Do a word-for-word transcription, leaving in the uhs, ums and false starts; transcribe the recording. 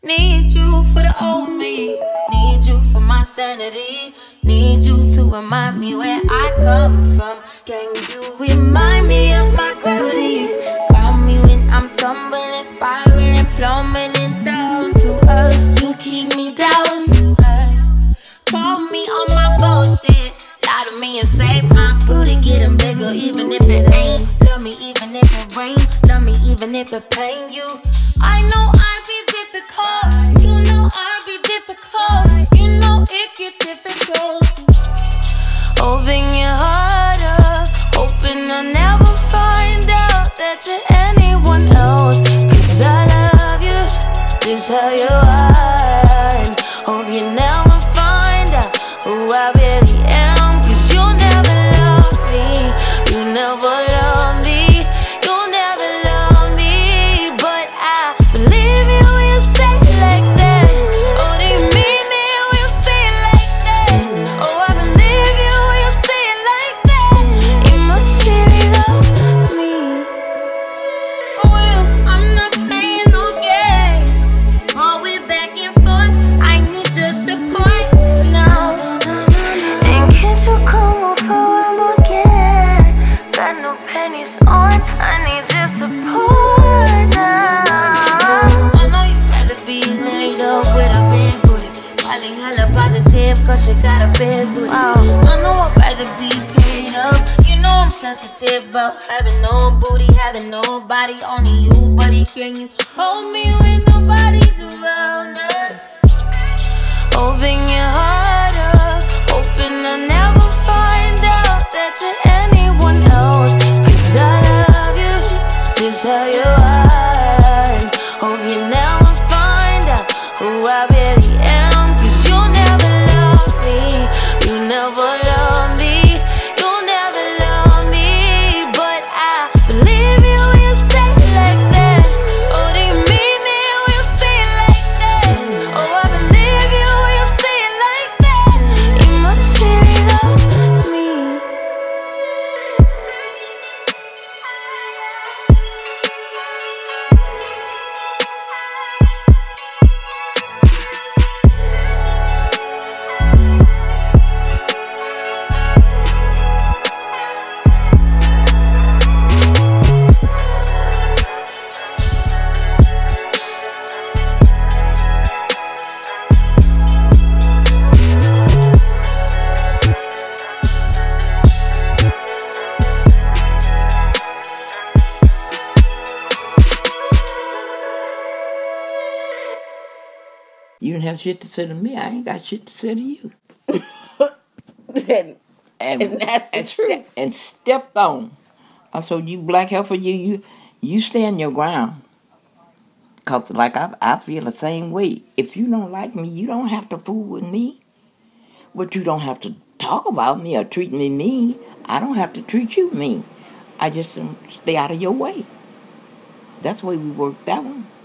Need you for the old me. Need you for my sanity. Need you to remind me where I come from. Can you remind me of my gravity? Ground me when I'm tumbling, spiraling, plummeting down to earth. You keep me down to earth. Call me on my bullshit. Lie to me and say my booty getting bigger, even if it ain't. Love me even if it rain. Love me even if it pain you. I know I be difficult. You know I be difficult. You know it get difficult. Open your heart up, hoping I'll never find out that you're anyone else. Cause I love you, just how you are. And hope you never find out who I really am. Cause you'll never love me, you never love me, you'll never love me. But I believe you when you say it like that. Oh, do you mean it when you say it like that? Oh, I believe you when you say it like that. You must really love me. For real, I'm not playing no games. But we back and forth, I need your support now. And can't you come over one more again? Got no pennies on, I need your support now. I know you'd rather be laid up with a big booty. Probably hella positive cause you got a big booty. Oh, I know I'd rather be paid up. You know I'm sensitive about having no booty, having nobody, only you, buddy. Can you hold me when nobody's around us? Open your heart up, hoping I'll never find out that you're anyone else. Cause I love you, just how you are. And hope you never find out who I really am. Cause you'll never love me, you never love me, you'll never love me. But I believe you when you say it like that. Oh, do you mean it when you say it like that? Oh, I believe you when you say it like that. You must really love me. You didn't have shit to say to me. I ain't got shit to say to you. and, And, and that's the and truth. ste- and stepped on. I said, you black heifer, you you you stand your ground. Cause like I I feel the same way. If you don't like me, you don't have to fool with me. But you don't have to talk about me or treat me mean. I don't have to treat you mean. I just um, stay out of your way. That's the way we worked that one.